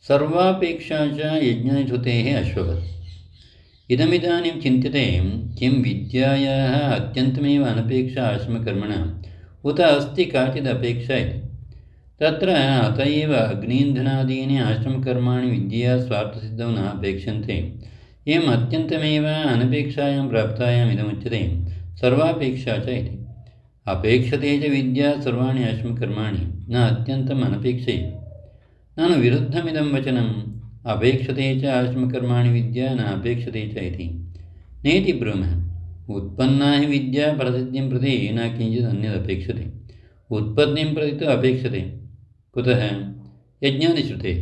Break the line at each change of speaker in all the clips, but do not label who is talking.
सर्वापेक्षा च यज्ञश्रुतेः अश्ववत्। इदमिदानीं चिन्त्यते किं विद्यायाः अत्यन्तमेव अनपेक्षा आश्रमकर्मणाम् उत अस्ति काचिदपेक्षा इति। तत्र अत एव अग्नीन्धनादीनि आश्रमकर्माणि विद्यया स्वार्थसिद्धौ न अपेक्षन्ते। एवम् अत्यन्तमेव अनपेक्षायां प्राप्तायाम् इदमुच्यते सर्वापेक्षा च इति। अपेक्षते च विद्या सर्वाणि आश्रमकर्माणि न अत्यन्तम् अनपेक्षैव। ननु विरुद्धमिदं वचनम् अपेक्षते च आश्रमकर्माणि विद्या न अपेक्षते च इति नेति ब्रूमः। उत्पन्ना हि विद्या फलसिद्धिं प्रति न किञ्चित् अन्यदपेक्षते, उत्पत्तिं प्रति तु अपेक्षते। कुतः? यज्ञादिश्रुतेः।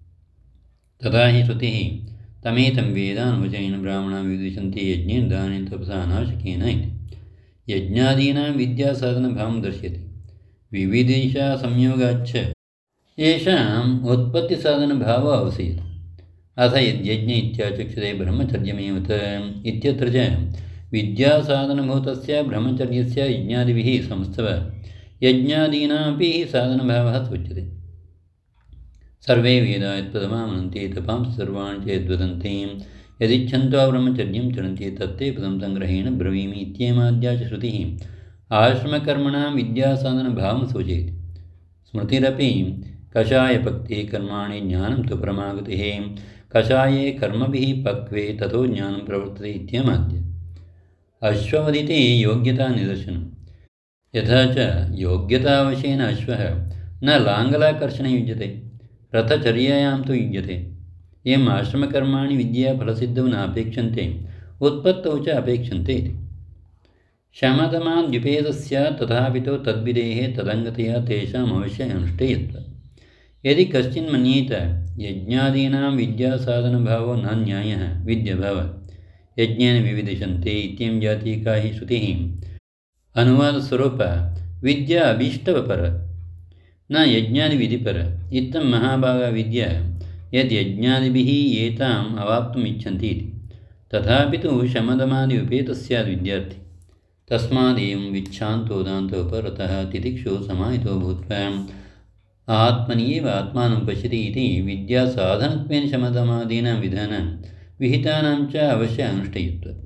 तथा हि श्रुतिः तमेतं वेदानुवचनेन ब्राह्मणाः विविदिषन्ति यज्ञेन दानेन तपसा अनावश्यकेन इति। यज्ञादीनां विद्यासाधनभावं दर्श्यते। विविदिषा संयोगाच्च येषाम् उत्पत्तिसाधनभावो अवसीयते। अथ यज्ञ इत्याचक्षते ब्रह्मचर्यमेव इत्यत्र च विद्यासाधनभूतस्य ब्रह्मचर्यस्य यज्ञादिभिः संस्थव यज्ञादीनामपि साधनभावः सूच्यते। सर्वे वेदा यत्पदमामनन्ति तपांसि सर्वाणि च यद्वदन्ति यदिच्छन्तो ब्रह्मचर्यं चरन्ति तत्ते पदं सङ्ग्रहेण ब्रवीमि इत्येमाद्या च श्रुतिः आश्रमकर्मणां विद्यासाधनभावं सूचयति। स्मृतिरपि कषायपक्ते कर्माणि ज्ञानं तु परमागतिः कषाये कर्मभिः पक्वे ततो ज्ञानं प्रवर्तते इत्येमाद्य। अश्ववदिति योग्यतानिदर्शनं। यथा च योग्यतावशेन अश्वः न लाङ्गलाकर्षणे युज्यते, रथचर्यायां तु युज्यते। एवम् आश्रमकर्माणि विद्याफलसिद्धौ न अपेक्षन्ते, उत्पत्तौ च अपेक्षन्ते इति। शमदमाद्युपेतस्य तथापि तु तद्विधेः तदङ्गतया तेषाम् अवश्यम् अनुष्ठेयत्वात्। यदि कश्चिन् मन्येत यज्ञादीनां विद्यासाधनभावो न न्यायः विद्यभावः यज्ञेन विविदिषन्ते इत्येवं जातीका हि श्रुतिः अनुवादस्वरूपा विद्या अभीष्टपर न यज्ञादिविधिपर। इत्थं महाभागा विद्या यद्यज्ञादिभिः एताम् अवाप्तुम् इच्छन्ति इति। तथापि तु शमदमादि उपेतस्याद् विद्यार्थी। तस्मादेवं विच्छान्तोदान्तो परतः तितिक्षु समाहितो भूत्वा आत्मन्येव आत्मानं पश्यति इति विद्यासाधनत्वेन शमदमादीनां विधानां विहितानां च अवश्य अनुष्ठेयत्वात्।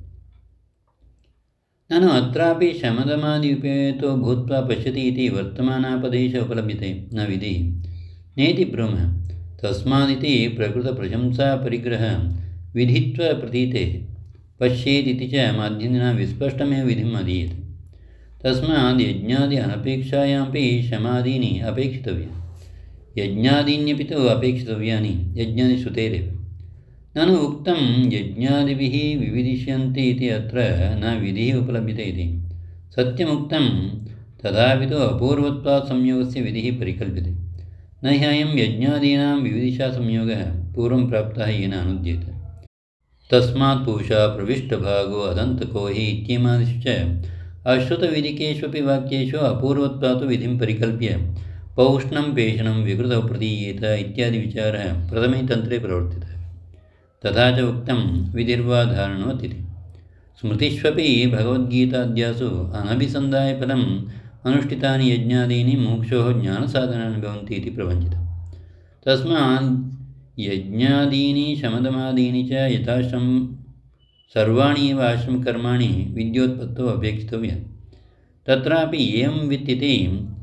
ननु अत्रापि शमदमादिउपेतो भूत्वा पश्यति इति वर्तमानापदेश उपलभ्यते न विधिः नेति ब्रूमः। तस्मादिति प्रकृतप्रशंसापरिग्रह विधित्वप्रतीतेः पश्येदिति च माध्यन्दिना विस्पष्टमेव विधिम् अधीयते। तस्माद् यज्ञादि अनपेक्षायामपि शमादीनि अपेक्षितव्यानि, यज्ञादीन्यपि तु अपेक्षितव्यानि यज्ञादिश्रुतेरेव। ननु उक्तं यज्ञादिभिः विविदिष्यन्ति इति अत्र न विधिः उपलभ्यते इति सत्यमुक्तं। तथापि तु अपूर्वत्वात् संयोगस्य विधिः परिकल्प्यते। न ह्ययं यज्ञादीनां विविदिषासंयोगः पूर्वं प्राप्तः येन अनुद्येत। तस्मात् पूषा प्रविष्टभागो अदन्तको हि इत्येमादिषु च अश्रुतविधिकेष्वपि वाक्येषु अपूर्वत्वात् विधिं परिकल्प्य पौष्णं पेषणं विकृतौ प्रतीयेत इत्यादि विचारः प्रथमे तन्त्रे प्रवर्तितः। तथा च उक्तं विधिर्वाधारणवत् इति। स्मृतिष्वपि भगवद्गीताद्यासु अनभिसन्धायफलम् अनुष्ठितानि यज्ञादीनि मोक्षोः ज्ञानसाधनानि भवन्ति इति प्रवञ्चितम्। तस्मात् यज्ञादीनि शमदमादीनि च यथाश्रमं सर्वाणि एव आश्रमकर्माणि विद्योत्पत्तौ अपेक्षितव्यानि। तत्रापि एवं वित्तिति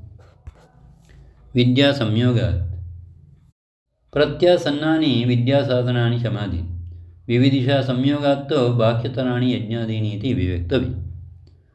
विद्यासंयोगात् प्रत्यासन्नानि विद्यासाधनानि शमादि विविदिषासंयोगात् तु बाह्यतराणि यज्ञादीनि इति विवक्तव्यम्।